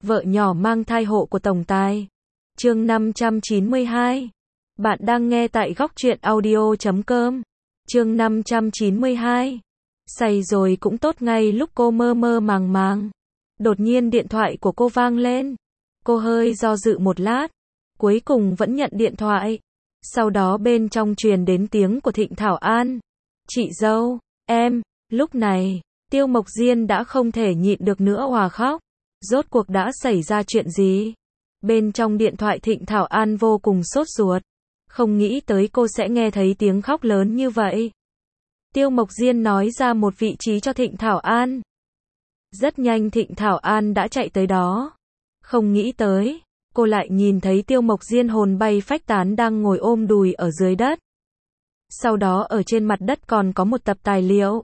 Vợ nhỏ mang thai hộ của tổng tài. Chương 592. Bạn đang nghe tại góc truyện audio.com. Chương 592. Say rồi cũng tốt, ngay lúc cô mơ mơ màng màng, đột nhiên điện thoại của cô vang lên. Cô hơi do dự một lát, cuối cùng vẫn nhận điện thoại. Sau đó bên trong truyền đến tiếng của Thịnh Thảo An. Chị dâu, em. Lúc này, Tiêu Mộc Diên đã không thể nhịn được nữa òa khóc. Rốt cuộc đã xảy ra chuyện gì? Bên trong điện thoại Thịnh Thảo An vô cùng sốt ruột. Không nghĩ tới cô sẽ nghe thấy tiếng khóc lớn như vậy. Tiêu Mộc Diên nói ra một vị trí cho Thịnh Thảo An. Rất nhanh Thịnh Thảo An đã chạy tới đó. Không nghĩ tới, cô lại nhìn thấy Tiêu Mộc Diên hồn bay phách tán đang ngồi ôm đùi ở dưới đất. Sau đó ở trên mặt đất còn có một tập tài liệu.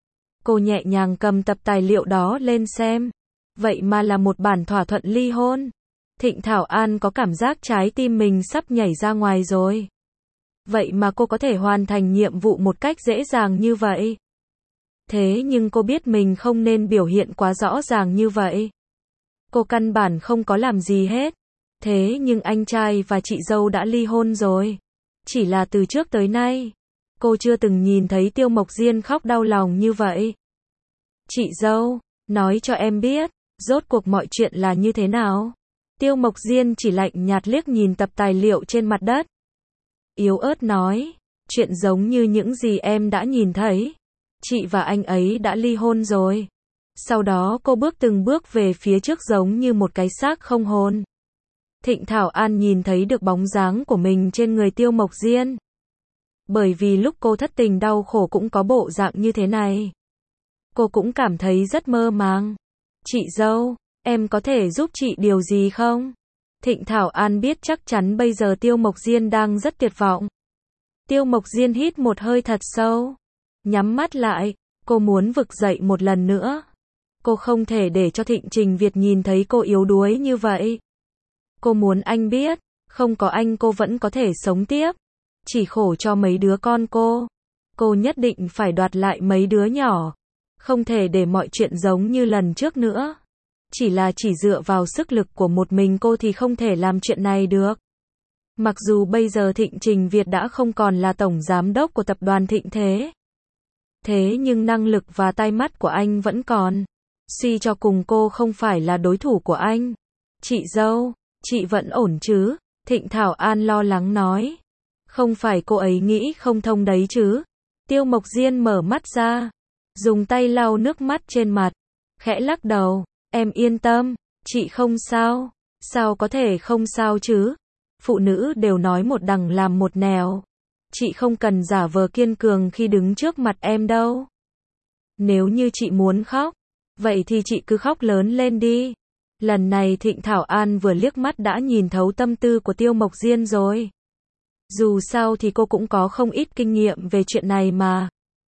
Cô nhẹ nhàng cầm tập tài liệu đó lên xem. Vậy mà là một bản thỏa thuận ly hôn. Thịnh Thảo An có cảm giác trái tim mình sắp nhảy ra ngoài rồi. Vậy mà cô có thể hoàn thành nhiệm vụ một cách dễ dàng như vậy. Thế nhưng cô biết mình không nên biểu hiện quá rõ ràng như vậy. Cô căn bản không có làm gì hết. Thế nhưng anh trai và chị dâu đã ly hôn rồi. Chỉ là từ trước tới nay, cô chưa từng nhìn thấy Tiêu Mộc Diên khóc đau lòng như vậy. Chị dâu, nói cho em biết, rốt cuộc mọi chuyện là như thế nào? Tiêu Mộc Diên chỉ lạnh nhạt liếc nhìn tập tài liệu trên mặt đất. Yếu ớt nói, chuyện giống như những gì em đã nhìn thấy. Chị và anh ấy đã ly hôn rồi. Sau đó cô bước từng bước về phía trước giống như một cái xác không hồn. Thịnh Thảo An nhìn thấy được bóng dáng của mình trên người Tiêu Mộc Diên. Bởi vì lúc cô thất tình đau khổ cũng có bộ dạng như thế này. Cô cũng cảm thấy rất mơ màng. Chị dâu, em có thể giúp chị điều gì không? Thịnh Thảo An biết chắc chắn bây giờ Tiêu Mộc Diên đang rất tuyệt vọng. Tiêu Mộc Diên hít một hơi thật sâu. Nhắm mắt lại, cô muốn vực dậy một lần nữa. Cô không thể để cho Thịnh Trình Việt nhìn thấy cô yếu đuối như vậy. Cô muốn anh biết, không có anh cô vẫn có thể sống tiếp. Chỉ khổ cho mấy đứa con cô. Cô nhất định phải đoạt lại mấy đứa nhỏ. Không thể để mọi chuyện giống như lần trước nữa. Chỉ dựa vào sức lực của một mình cô thì không thể làm chuyện này được. Mặc dù bây giờ Thịnh Trình Việt đã không còn là tổng giám đốc của tập đoàn Thịnh Thế. Thế nhưng năng lực và tai mắt của anh vẫn còn. Suy cho cùng cô không phải là đối thủ của anh. Chị dâu, chị vẫn ổn chứ? Thịnh Thảo An lo lắng nói. Không phải cô ấy nghĩ không thông đấy chứ? Tiêu Mộc Diên mở mắt ra, dùng tay lau nước mắt trên mặt, khẽ lắc đầu. Em yên tâm, chị không sao. Sao có thể không sao chứ? Phụ nữ đều nói một đằng làm một nẻo. Chị không cần giả vờ kiên cường khi đứng trước mặt em đâu. Nếu như chị muốn khóc, vậy thì chị cứ khóc lớn lên đi. Lần này Thịnh Thảo An vừa liếc mắt đã nhìn thấu tâm tư của Tiêu Mộc Diên rồi. Dù sao thì cô cũng có không ít kinh nghiệm về chuyện này mà.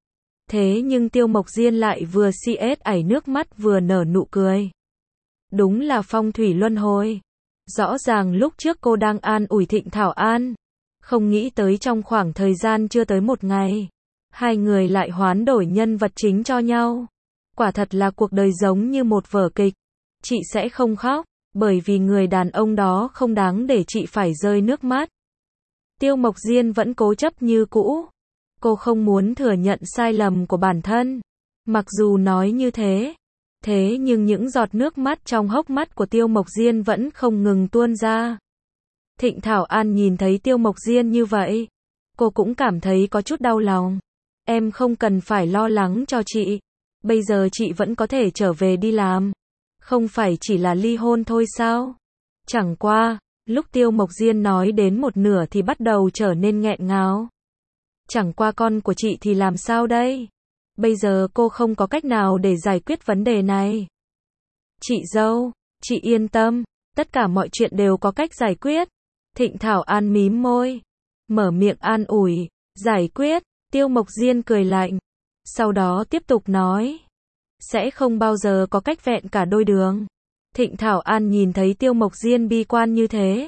Thế nhưng Tiêu Mộc Diên lại vừa CS ảy nước mắt vừa nở nụ cười. Đúng là phong thủy luân hồi. Rõ ràng lúc trước cô đang an ủi Thịnh Thảo An. Không nghĩ tới trong khoảng thời gian chưa tới một ngày, hai người lại hoán đổi nhân vật chính cho nhau. Quả thật là cuộc đời giống như một vở kịch. Chị sẽ không khóc, bởi vì người đàn ông đó không đáng để chị phải rơi nước mắt. Tiêu Mộc Diên vẫn cố chấp như cũ. Cô không muốn thừa nhận sai lầm của bản thân. Mặc dù nói như thế, thế nhưng những giọt nước mắt trong hốc mắt của Tiêu Mộc Diên vẫn không ngừng tuôn ra. Thịnh Thảo An nhìn thấy Tiêu Mộc Diên như vậy, cô cũng cảm thấy có chút đau lòng. Em không cần phải lo lắng cho chị. Bây giờ chị vẫn có thể trở về đi làm. Không phải chỉ là ly hôn thôi sao? Chẳng qua, lúc Tiêu Mộc Diên nói đến một nửa thì bắt đầu trở nên nghẹn ngào. Chẳng qua con của chị thì làm sao đây? Bây giờ cô không có cách nào để giải quyết vấn đề này. Chị dâu, chị yên tâm, tất cả mọi chuyện đều có cách giải quyết. Thịnh Thảo An mím môi, mở miệng an ủi. Giải quyết? Tiêu Mộc Diên cười lạnh. Sau đó tiếp tục nói. Sẽ không bao giờ có cách vẹn cả đôi đường. Thịnh Thảo An nhìn thấy Tiêu Mộc Diên bi quan như thế.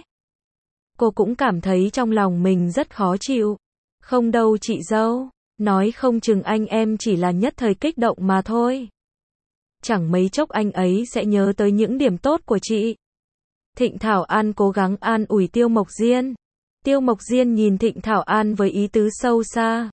Cô cũng cảm thấy trong lòng mình rất khó chịu. Không đâu chị dâu. Nói không chừng anh em chỉ là nhất thời kích động mà thôi. chẳng mấy chốc anh ấy sẽ nhớ tới những điểm tốt của chị. Thịnh Thảo An cố gắng an ủi Tiêu Mộc Diên. Tiêu Mộc Diên nhìn Thịnh Thảo An với ý tứ sâu xa.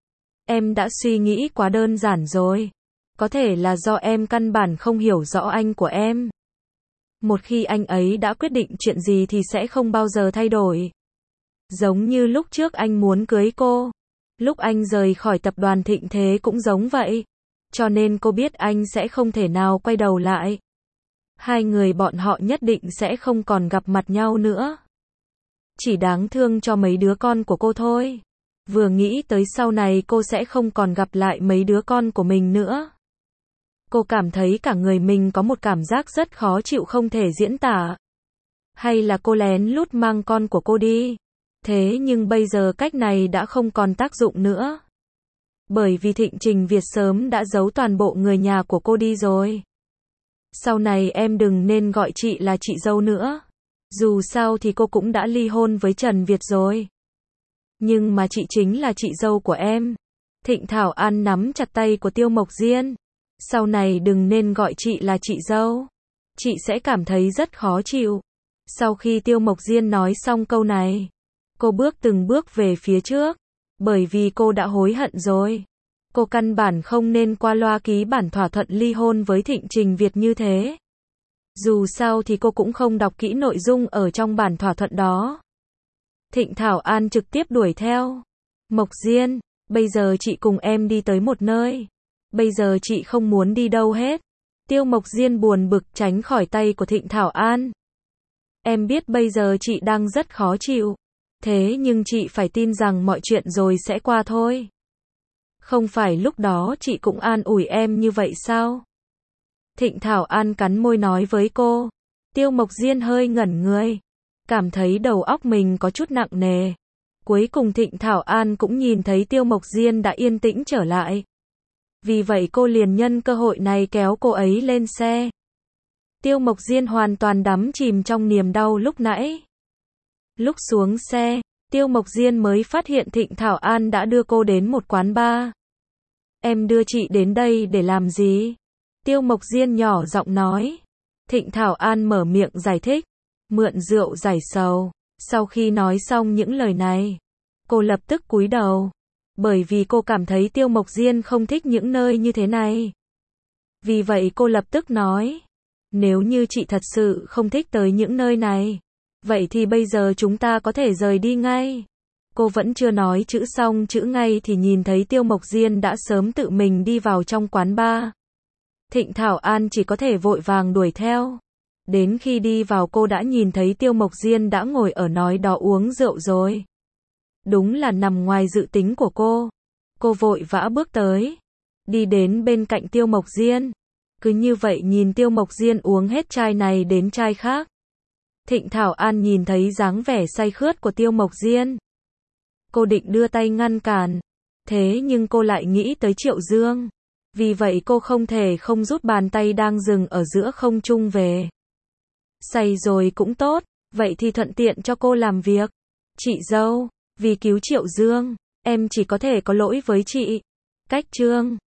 Em đã suy nghĩ quá đơn giản rồi. Có thể là do em căn bản không hiểu rõ anh của em. Một khi anh ấy đã quyết định chuyện gì thì sẽ không bao giờ thay đổi. Giống như lúc trước anh muốn cưới cô. Lúc anh rời khỏi tập đoàn Thịnh Thế cũng giống vậy. Cho nên cô biết anh sẽ không thể nào quay đầu lại. Hai người bọn họ nhất định sẽ không còn gặp mặt nhau nữa. Chỉ đáng thương cho mấy đứa con của cô thôi. Vừa nghĩ tới sau này cô sẽ không còn gặp lại mấy đứa con của mình nữa. Cô cảm thấy cả người mình có một cảm giác rất khó chịu không thể diễn tả. Hay là cô lén lút mang con của cô đi. Thế nhưng bây giờ cách này đã không còn tác dụng nữa. Bởi vì Thịnh Trình Việt sớm đã giấu toàn bộ người nhà của cô đi rồi. Sau này em đừng nên gọi chị là chị dâu nữa. Dù sao thì cô cũng đã ly hôn với Trần Việt rồi. Nhưng mà chị chính là chị dâu của em. Thịnh Thảo An nắm chặt tay của Tiêu Mộc Diên. Sau này đừng nên gọi chị là chị dâu. Chị sẽ cảm thấy rất khó chịu. Sau khi Tiêu Mộc Diên nói xong câu này, cô bước từng bước về phía trước. Bởi vì cô đã hối hận rồi. Cô căn bản không nên qua loa ký bản thỏa thuận ly hôn với Thịnh Trình Việt như thế. Dù sao thì cô cũng không đọc kỹ nội dung ở trong bản thỏa thuận đó. Thịnh Thảo An trực tiếp đuổi theo. Mộc Diên, bây giờ chị cùng em đi tới một nơi. Bây giờ chị không muốn đi đâu hết. Tiêu Mộc Diên buồn bực tránh khỏi tay của Thịnh Thảo An. Em biết bây giờ chị đang rất khó chịu. Thế nhưng chị phải tin rằng mọi chuyện rồi sẽ qua thôi. Không phải lúc đó chị cũng an ủi em như vậy sao? Thịnh Thảo An cắn môi nói với cô. Tiêu Mộc Diên hơi ngẩn người. Cảm thấy đầu óc mình có chút nặng nề. Cuối cùng Thịnh Thảo An cũng nhìn thấy Tiêu Mộc Diên đã yên tĩnh trở lại. Vì vậy cô liền nhân cơ hội này kéo cô ấy lên xe. Tiêu Mộc Diên hoàn toàn đắm chìm trong niềm đau lúc nãy. Lúc xuống xe, Tiêu Mộc Diên mới phát hiện Thịnh Thảo An đã đưa cô đến một quán bar. Em đưa chị đến đây để làm gì? Tiêu Mộc Diên nhỏ giọng nói. Thịnh Thảo An mở miệng giải thích. Mượn rượu giải sầu. Sau khi nói xong những lời này, cô lập tức cúi đầu. Bởi vì cô cảm thấy Tiêu Mộc Diên không thích những nơi như thế này. Vì vậy cô lập tức nói. Nếu như chị thật sự không thích tới những nơi này, vậy thì bây giờ chúng ta có thể rời đi ngay. Cô vẫn chưa nói chữ xong chữ ngay thì nhìn thấy Tiêu Mộc Diên đã sớm tự mình đi vào trong quán bar. Thịnh Thảo An chỉ có thể vội vàng đuổi theo. Đến khi đi vào cô đã nhìn thấy Tiêu Mộc Diên đã ngồi ở nói đó uống rượu rồi. Đúng là nằm ngoài dự tính của cô. Cô vội vã bước tới. Đi đến bên cạnh Tiêu Mộc Diên. Cứ như vậy nhìn Tiêu Mộc Diên uống hết chai này đến chai khác. Thịnh Thảo An nhìn thấy dáng vẻ say khướt của Tiêu Mộc Diên. Cô định đưa tay ngăn cản. Thế nhưng cô lại nghĩ tới Triệu Dương. Vì vậy cô không thể không rút bàn tay đang dừng ở giữa không trung về. Say rồi cũng tốt, vậy thì thuận tiện cho cô làm việc. Chị dâu, vì cứu Triệu Dương, em chỉ có thể có lỗi với chị. Cách Trương.